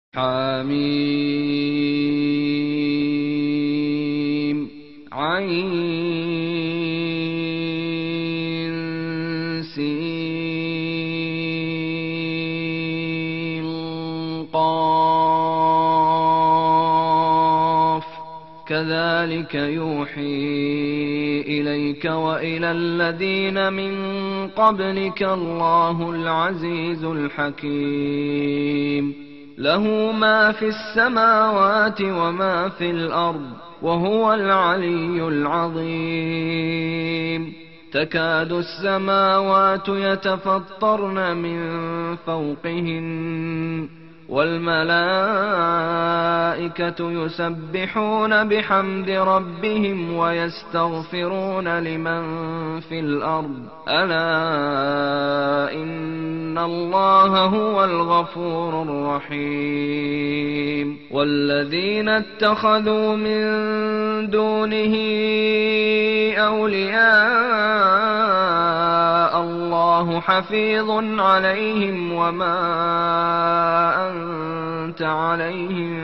حم عين سين قاف كذلك يوحي إليك وإلى الذين من قبلك الله العزيز الحكيم له ما في السماوات وما في الأرض وهو العلي العظيم تكاد السماوات يتفطرن من فوقهن والملائكة يسبحون بحمد ربهم ويستغفرون لمن في الأرض ألا إن الله هو الغفور الرحيم والذين اتخذوا من دونه أولياء الله حفيظ عليهم وما أنت عليهم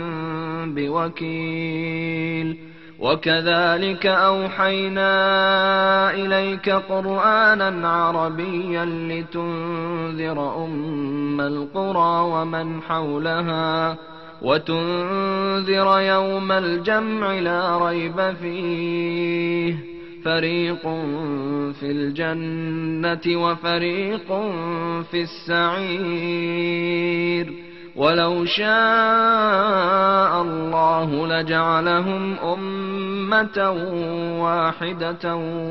بوكيل وكذلك أوحينا إليك قرآنا عربيا لتنذر أم القرى ومن حولها وتنذر يوم الجمع لا ريب فيه فريق في الجنة وفريق في السعير ولو شاء الله لجعلهم أمة واحدة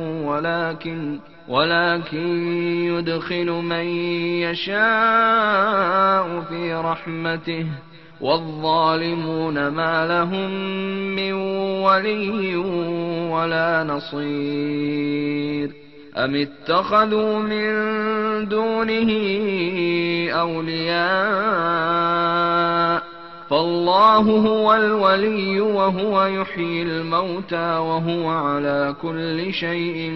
ولكن يدخل من يشاء في رحمته والظالمون ما لهم من ولي ولا نصير أم اتخذوا من دونه أولياء فالله هو الولي وهو يحيي الموتى وهو على كل شيء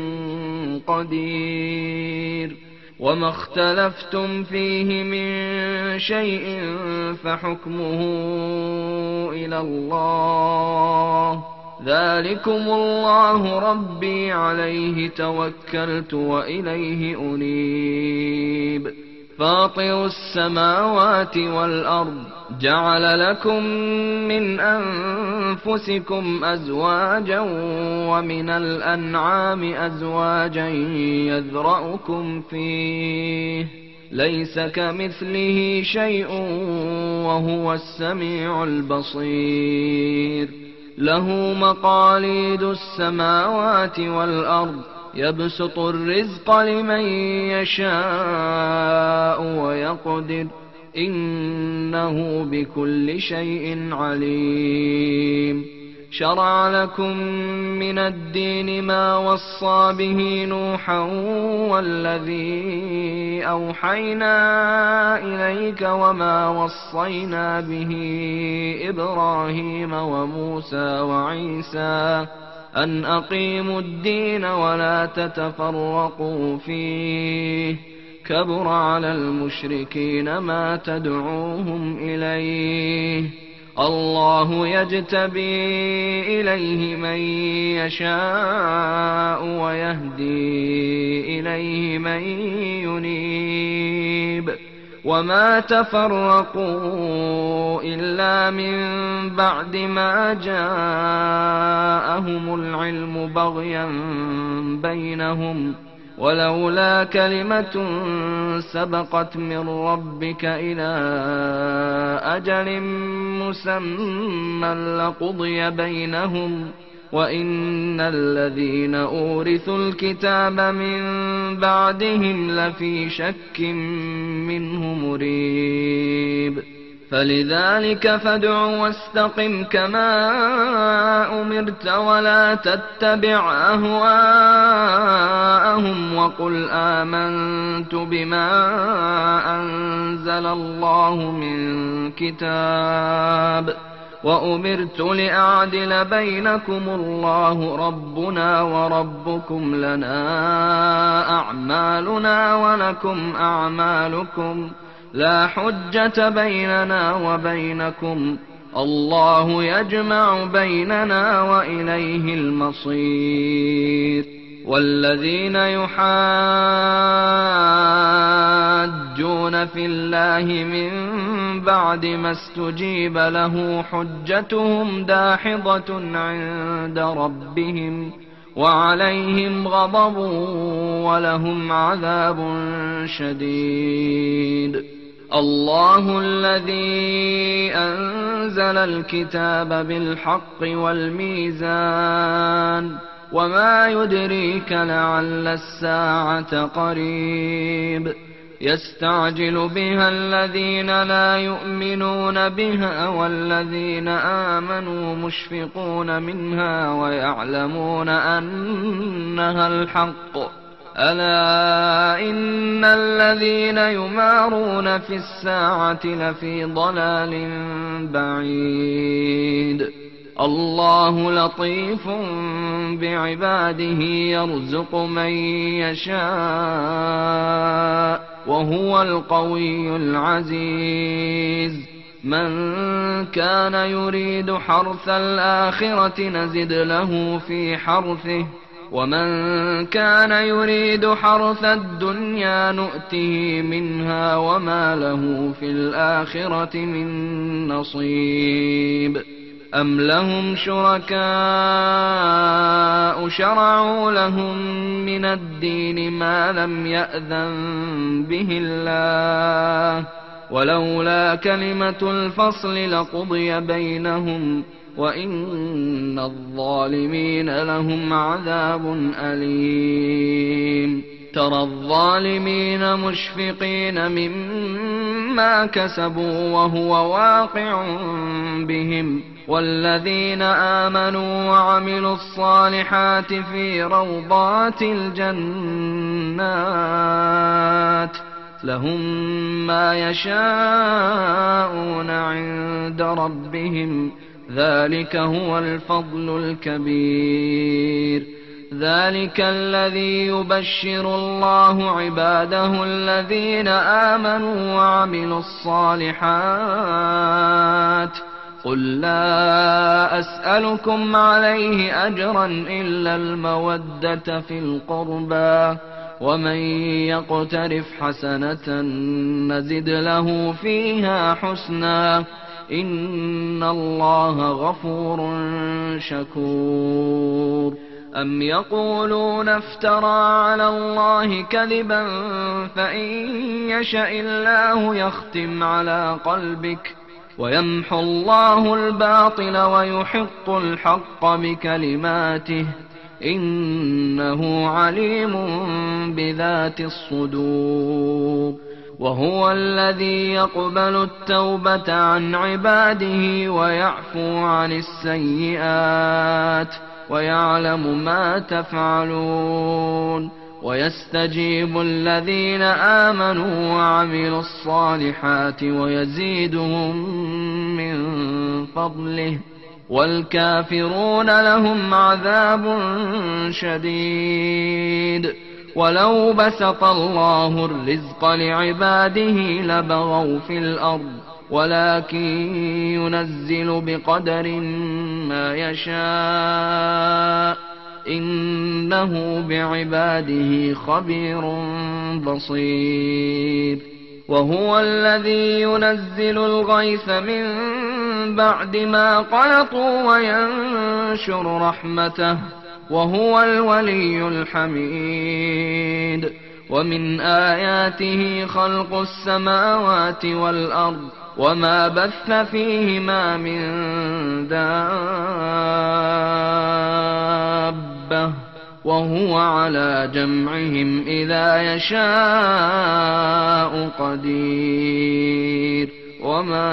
قدير وما اختلفتم فيه من شيء فحكمه إلى الله ذلكم الله ربي عليه توكلت وإليه أنيب فاطر السماوات والأرض جعل لكم من أنفسكم أزواجا ومن الأنعام أزواجا يذرأكم فيه ليس كمثله شيء وهو السميع البصير له مقاليد السماوات والأرض يبسط الرزق لمن يشاء ويقدر إنه بكل شيء عليم شرع لكم من الدين ما وصى به نوحا والذي أوحينا إليك وما وصينا به إبراهيم وموسى وعيسى أن أقيموا الدين ولا تتفرقوا فيه كبر على المشركين ما تدعوهم إليه الله يجتبي إليه من يشاء ويهدي إليه من ينيب وما تفرقوا إلا من بعد ما جاءهم العلم بغيا بينهم ولولا كلمة سبقت من ربك إلى أجل مسمى لقضي بينهم وإن الذين أورثوا الكتاب من بعدهم لفي شك منه مريب فلذلك فادع واستقم كما أمرت ولا تتبع أهواءهم وقل آمنت بما أنزل الله من كتاب وأمرت لأعدل بينكم الله ربنا وربكم لنا أعمالنا ولكم أعمالكم لا حجة بيننا وبينكم، الله يجمع بيننا وإليه المصير. والذين يحاجون في الله من بعد ما استجيب له حجتهم داحضة عند ربهم وعليهم غضب ولهم عذاب شديد. الله الذي أنزل الكتاب بالحق والميزان، وما يدريك لعل الساعة قريب. يستعجل بها الذين لا يؤمنون بها والذين آمنوا مشفقون منها ويعلمون أنها الحق. ألا إن الذين يمارون في الساعة لفي ضلال بعيد. الله لطيف بعباده يرزق من يشاء وهو القوي العزيز. من كان يريد حرث الآخرة نزد له في حرثه، ومن كان يريد حرث الدنيا نؤته منها وما له في الآخرة من نصيب. أم لهم شركاء شرعوا لهم من الدين ما لم يأذن به الله، ولولا كلمة الفصل لقضي بينهم وإن الظالمين لهم عذاب أليم. ترى الظالمين مشفقين مما كسبوا وهو واقع بهم، والذين آمنوا وعملوا الصالحات في روضات الجنات لهم ما يشاءون عند ربهم، ذلك هو الفضل الكبير. ذلك الذي يبشر الله عباده الذين آمنوا وعملوا الصالحات. قل لا أسألكم عليه أجرا إلا المودة في القربى، ومن يقترف حسنة نزد له فيها حسنا، إن الله غفور شكور. أم يقولون افترى على الله كذبا فإن يشأ الله يختم على قلبك ويمحو الله الباطل ويحق الحق بكلماته، إنه عليم بذات الصدور. وهو الذي يقبل التوبة عن عباده ويعفو عن السيئات ويعلم ما تفعلون، ويستجيب الذين آمنوا وعملوا الصالحات ويزيدهم من فضله، والكافرون لهم عذاب شديد. ولو بسط الله الرزق لعباده لبغوا في الأرض، ولكن ينزل بقدر ما يشاء، إنه بعباده خبير بصير. وهو الذي ينزل الغيث من بعد ما قنطوا وينشر رحمته، وهو الولي الحميد. ومن آياته خلق السماوات والأرض وما بث فيهما من دابة، وهو على جمعهم إذا يشاء قدير. وما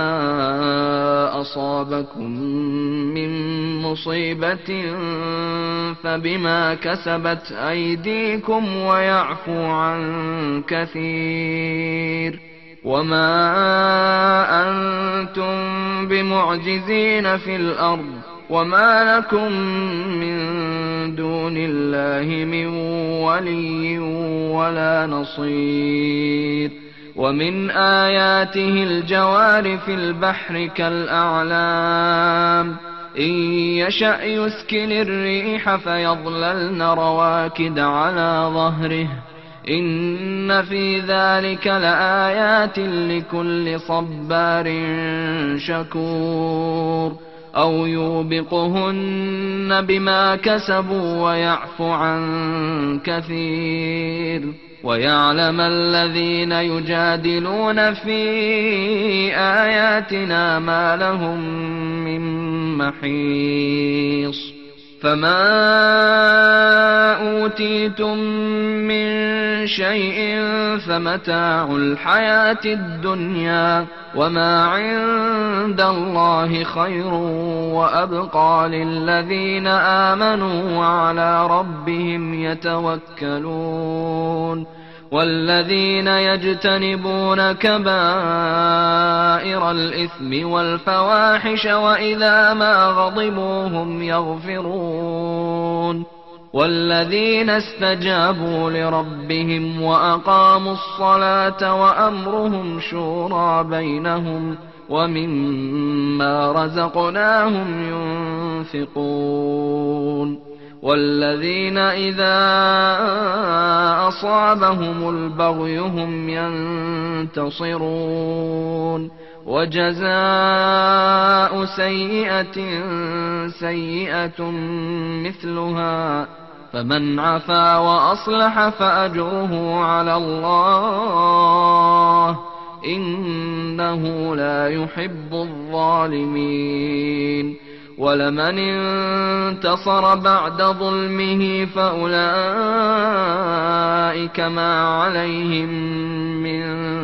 أصابكم من مصيبة فبما كسبت أيديكم ويعفو عن كثير. وما أنتم بمعجزين في الأرض، وما لكم من دون الله من ولي ولا نصير. ومن آياته الجوار في البحر كالأعلام إن يشأ يسكن الريح فيظللن رواكد على ظهره إن في ذلك لآيات لكل صبار شكور أو يوبقهن بما كسبوا ويعفو عن كثير ويعلم الذين يجادلون في آياتنا ما لهم من محيص فما أوتيتم من شيء فمتاع الحياة الدنيا وما عند الله خير وأبقى للذين آمنوا وعلى ربهم يتوكلون والذين يجتنبون كبائر الإثم والفواحش وإذا ما غضبوا هم يغفرون والذين استجابوا لربهم وأقاموا الصلاة وأمرهم شورى بينهم ومما رزقناهم ينفقون والذين إذا أصابهم البغي هم ينتصرون وجزاء سيئة سيئة مثلها فمن عفا وأصلح فأجره على الله إنه لا يحب الظالمين ولمن انتصر بعد ظلمه فأولئك ما عليهم من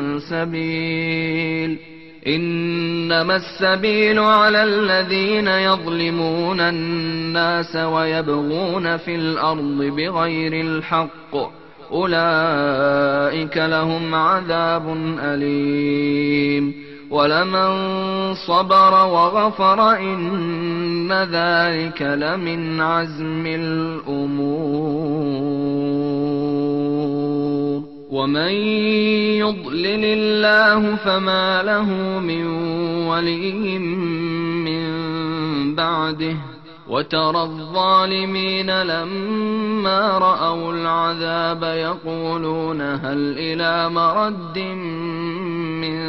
سبيل إنما السبيل على الذين يظلمون الناس ويبغون في الأرض بغير الحق أولئك لهم عذاب أليم ولمن صبر وغفر إن ذلك لمن عزم الأمور ومن يضلل الله فما له من ولي من بعده وترى الظالمين لما رأوا العذاب يقولون هل إلى مرد من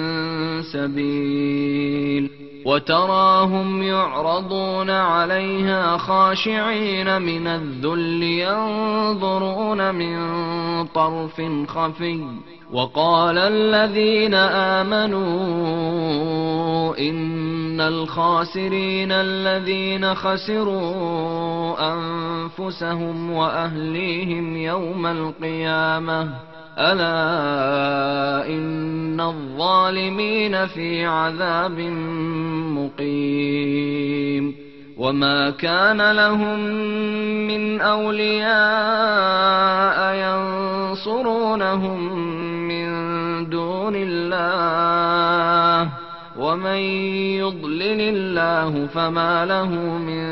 سبيل وتراهم يعرضون عليها خاشعين من الذل ينظرون من طرف خفي وقال الذين آمنوا إن الخاسرين الذين خسروا أنفسهم وأهليهم يوم القيامة ألا إن الظالمين في عذاب مقيم وما كان لهم من أولياء ينصرونهم من دون الله ومن يضلل الله فما له من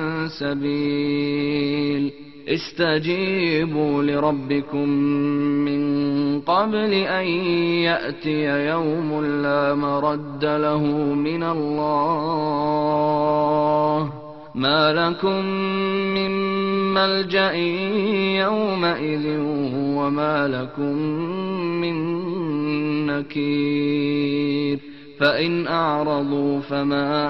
سبيل استجيبوا لربكم من قبل أن يأتي يوم لا مرد له من الله ما لكم من ملجأ يومئذ وما لكم من نكير فإن أعرضوا فما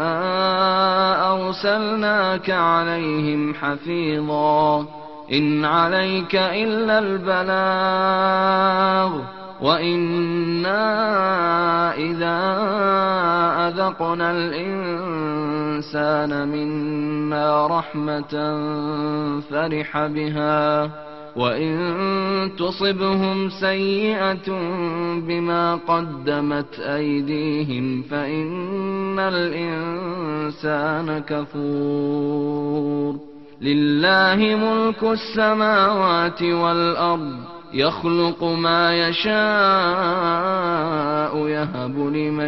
أرسلناك عليهم حفيظا إن عليك إلا البلاغ وإنا إذا أذقنا الإنسان منا رحمة فرح بها وإن تصبهم سيئة بما قدمت أيديهم فإن الإنسان كفور لله ملك السماوات والأرض يخلق ما يشاء يهب لمن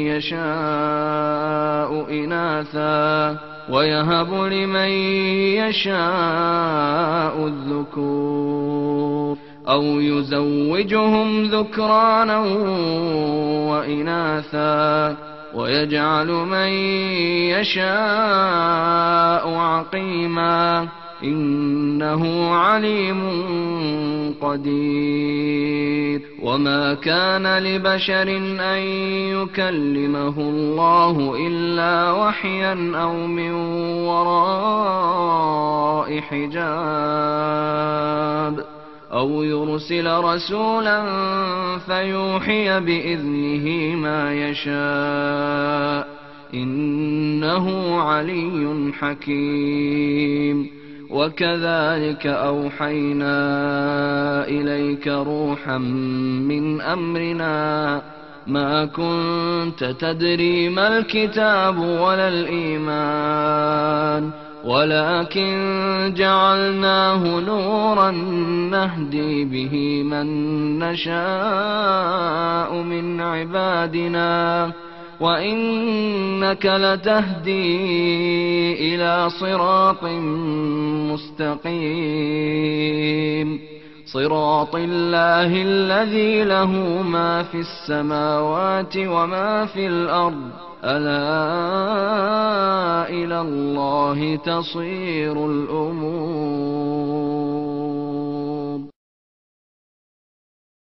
يشاء إناثا ويهب لمن يشاء الذكور أو يزوجهم ذكرانا وإناثا ويجعل من يشاء عقيما إنه عليم قدير. وما كان لبشر أن يكلمه الله إلا وحيا أو من وراء حجاب أو يرسل رسولا فيوحي بإذنه ما يشاء إنه علي حكيم. وكذلك أوحينا إليك روحا من أمرنا ما كنت تدري ما الكتاب ولا الإيمان ولكن جعلناه نورا نهدي به من نشاء من عبادنا وإنك لتهدي إلى صراط مستقيم صراط الله الذي له ما في السماوات وما في الأرض ألا إلى الله تصير الأمور.